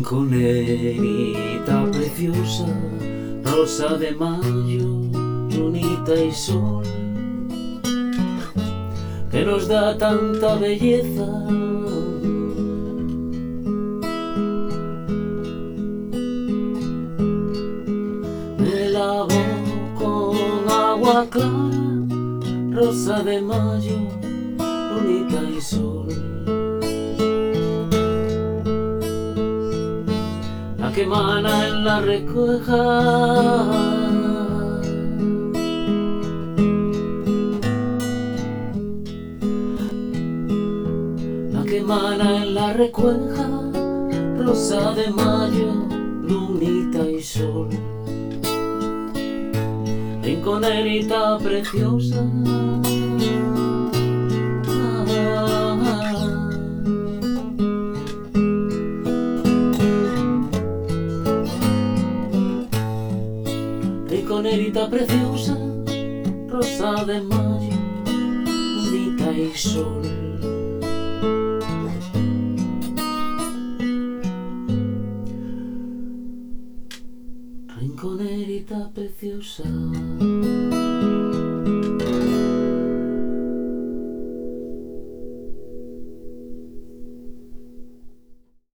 Rinconerita preciosa, rosa de mayo, lunita y sol, que nos da tanta belleza. Me lavo con agua clara, rosa de mayo, lunita y sol, la que emana en la recueja, la que emana en la recueja, rosa de mayo, lunita y sol, rinconerita preciosa. Rinconerita preciosa, rosa de mayo, lunita y sol. Rinconerita preciosa.